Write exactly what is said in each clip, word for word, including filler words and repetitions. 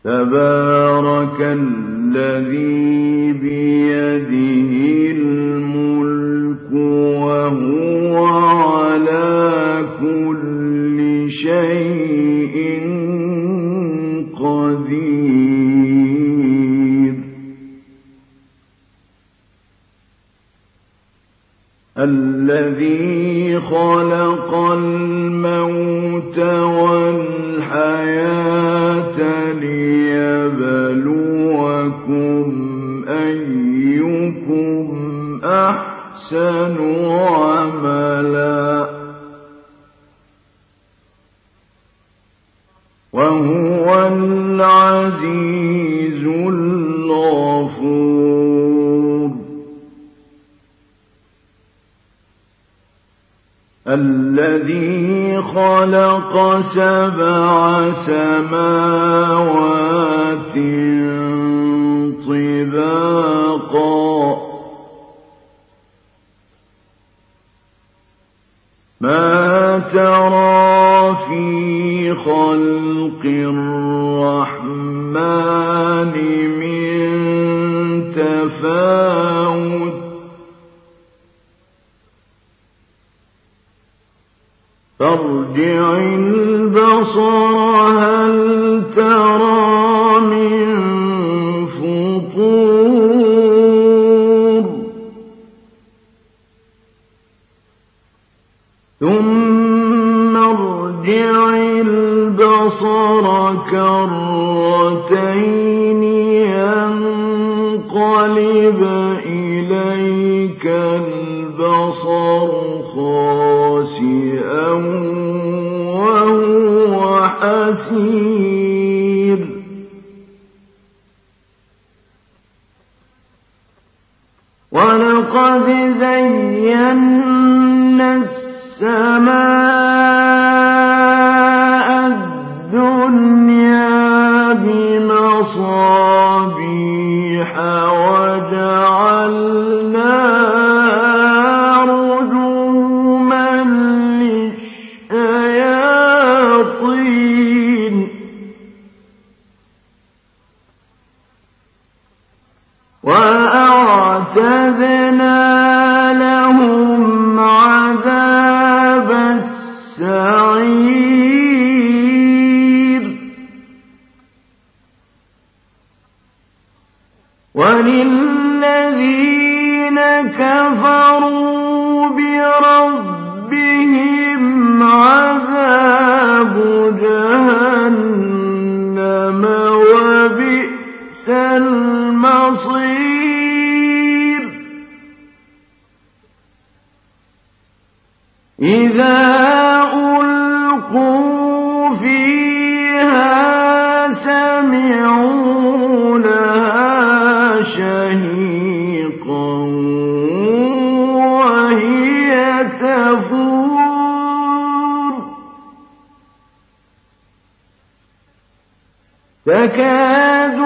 تبارك الذي بيده الملك وهو على كل شيء قدير الذي خلق الموت والحياة ليبلوكم أيكم أحسن عملا وهو العزيز الغفور الذي خلق سبع سماوات طباقا ما ترى في خلق الرحمن من تفاوت فارجع البصر هل ترى من فطور ثم ارجع البصر كرتين ينقلب إليك البصر خاسئا وهو حسير ولقد زينا السماء الدنيا بمصابيح وجعلناها رجوما للشياطين وأعتدنا لهم عذاب السعير وللذين كفروا بربهم عذاب جهنم وبئس المصير إذا ألقوا فيها سمعوا لها شهيقا وهي تفور تكاد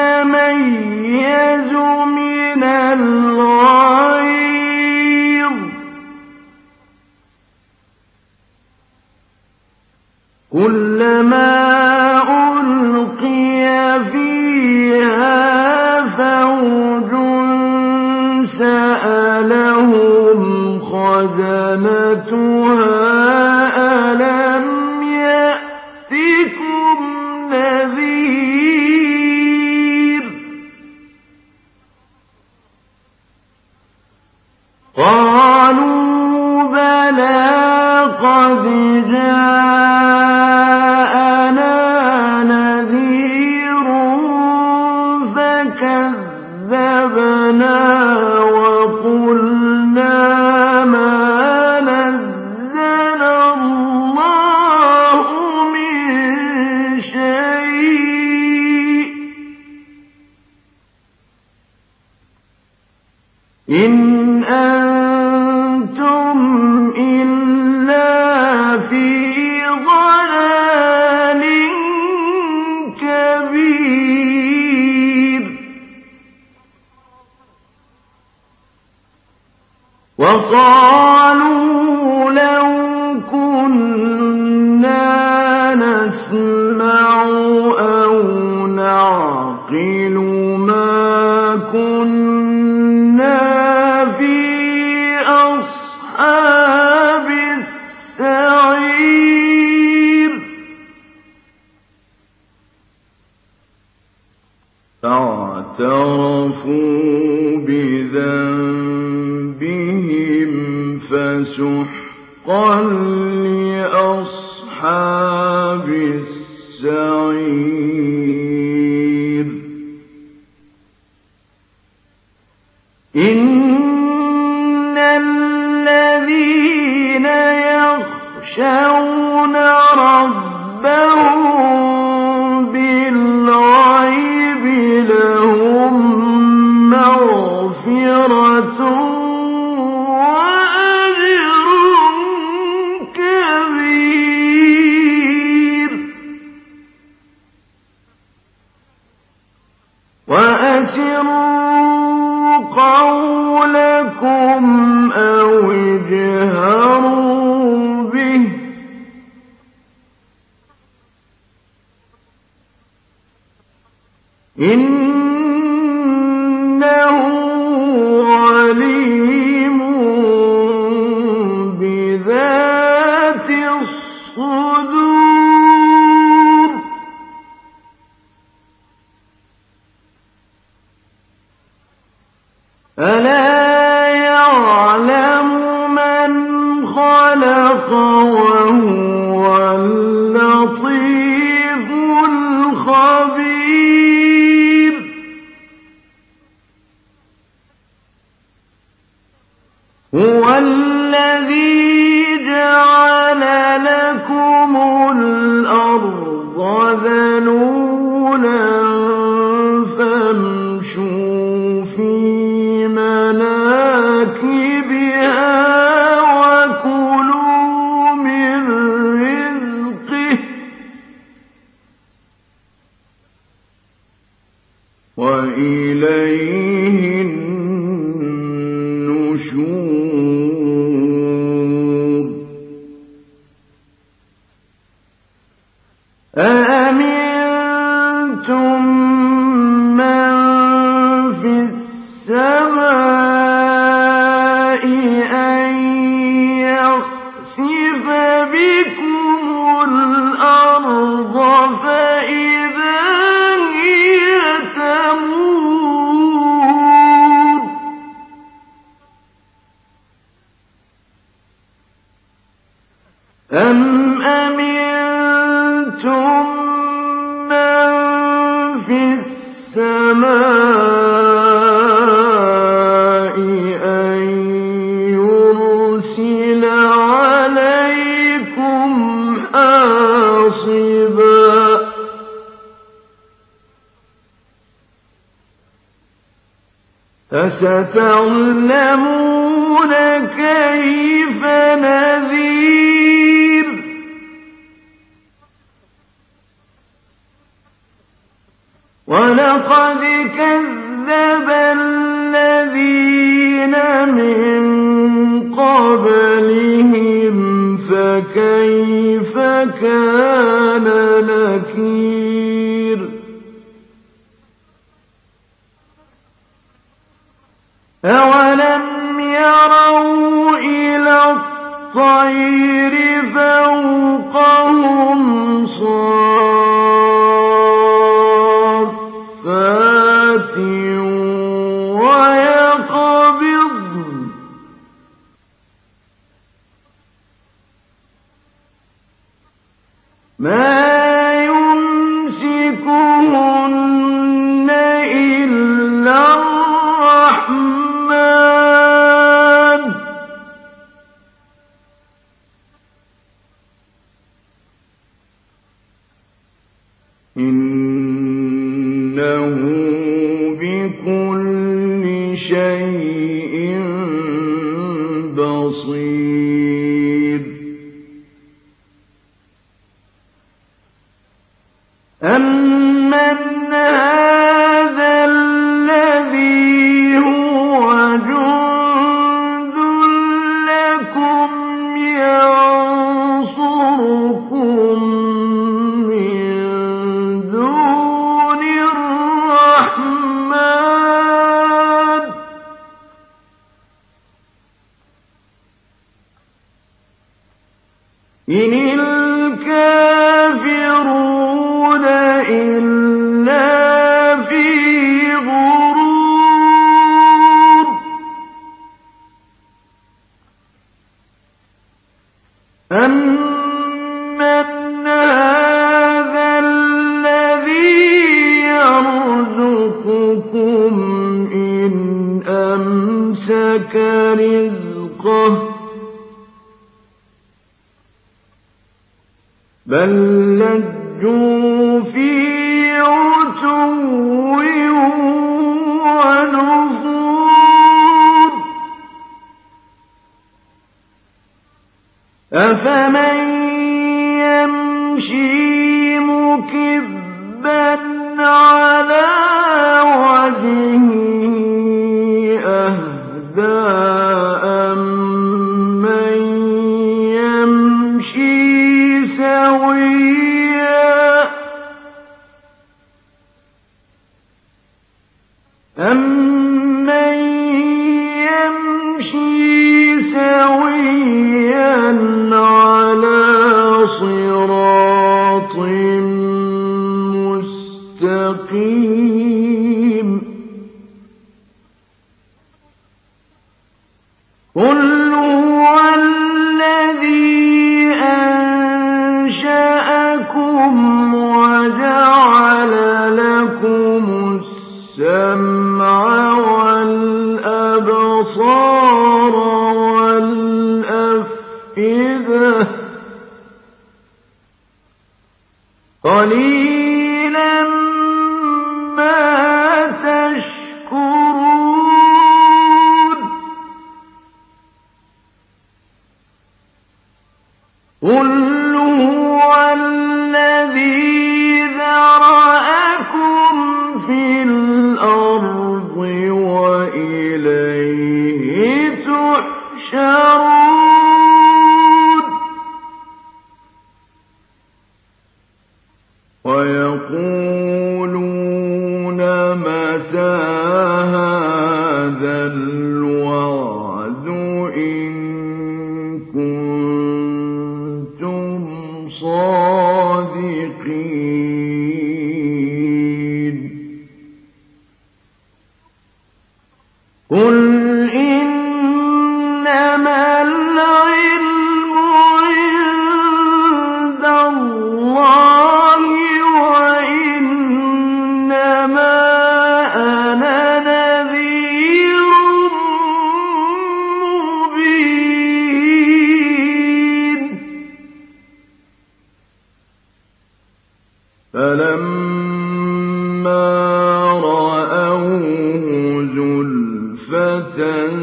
تميز من الغيظ كلما ألقي فيها فوج سألهم خزنتها ألم يأتكم نذير قالوا بلى قد جاءنا نذير فكذبنا وقلنا ما نزل الله من شيء إن أنتم إلا في ضلال كبير وقالوا لو كنا نسمع أو نعلم يعقل ما كنا في أصحاب السعير فاعترفوا بذنبهم فسحقا لأصحاب السعير إن الذين يخشون ربهم بالغيب لهم مغفرة وأجر كبير وأسروا قولكم أو اجهروا به إنه عليم بذات الصدور ألا يعلم من خلق وهو اللطيف الخبير هو الذي جعل لكم الأرض ذلولا فامشوا في مناكبها وكلوا من رزقه وإليه النشور أأمنتم من في السماء أن يخسف بكم الأرض فإذا هي تمور أم أمنتم من في السماء أن يرسل عليكم حاصبا فستعلمون كيف نذير ولقد كذب الذين من قبلهم فكيف كان نكير أولم يروا إلى الطير فوقهم صافات ويقبضن ما يمسكهن إلا الرحمن إِنِ الْكَافِرُونَ إِلَّا فِي غُرُورٍ أَمَّنْ هَٰذَا الَّذِي يَرْزُقُكُمْ إِنْ أَمْسَكَ رِزْقَهُ بَل لَّجُّوا فِي عُتُوٍّ وَنُفُورٍ أَفَمَن يَمْشِي مُكِبًّا عَلَىٰ وَجْهِهِ أَهْدَىٰ أَمَّن يَمْشِي سَوِيًّا أَمَّن يَمْشِي سَوِيًّا عَلَىٰ صِرَاطٍ مُّسْتَقِيمٍ قُلْ هُوَ الَّذِي أَنشَأَكُمْ وَجَعَلَ لَكُمُ السَّمْعَ وَالْأَبْصَارَ وَالْأَفْئِدَةَ ۚ قَلِيلًا مَّا تَشْكُرُونَ قُلْ هُوَ الَّذِي ذَرَأَكُمْ فِي الْأَرْضِ وَإِلَيْهِ تُحْشَرُونَ وَيَقُولُونَ مَتَىٰ هَٰذَا الْوَعْدُ إِن كُنتُمْ صَادِقِينَ قُلْ إِنَّمَا الْعِلْمُ عِندَ اللَّهِ وَإِنَّمَا أَنَا نَذِيرٌ مُّبِينٌ فَلَمَّا رَأَوْهُ زُلْفَةً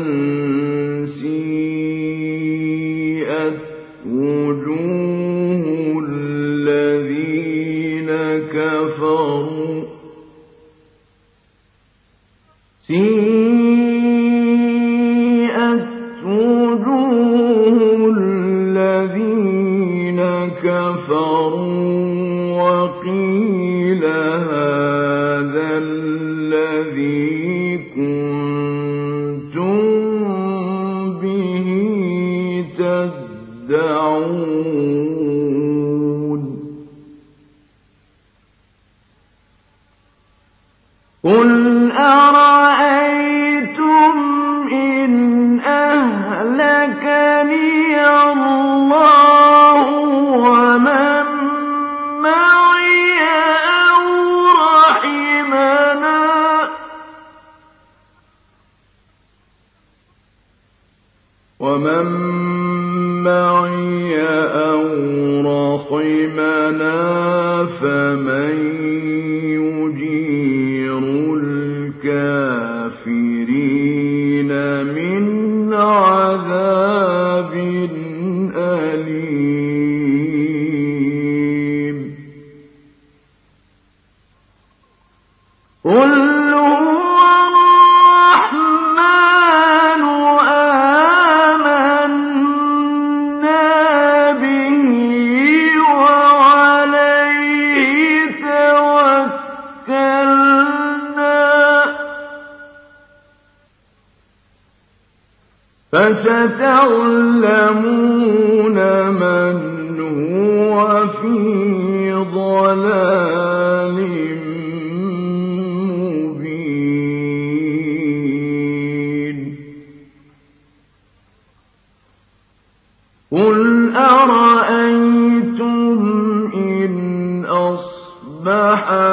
سِيئَتْ وُجُوهُ الَّذِينَ كَفَرُوا سِيئَتْ وُجُوهُ الَّذِينَ كَفَرُوا وَقِيلَ هَٰذَا الَّذِي كُنتُم بِهِ تَدَّعُونَ قُلْ أَرَأَيْتُمْ إِنْ أَهْلَكَنِيَ اللَّهُ وَمَن مَّعِيَ أَوْ رَحِمَنَا وَمَن مَّعِيَ أَوْ رَحِمَنَا فَمَن يُجِيرُ الْكَافِرِينَ مِنْ عَذَابٍ أَلِيمٍ قُلْ هُوَ الرَّحْمَٰنُ آمَنَّا بِهِ وَعَلَيْهِ تَوَكَّلْنَا فَسَتَعْلَمُونَ مَنْ ضَلَالٍ مُّبِينٍ قُلْ أَرَأَيْتُمْ إِنْ أَصْبَحَ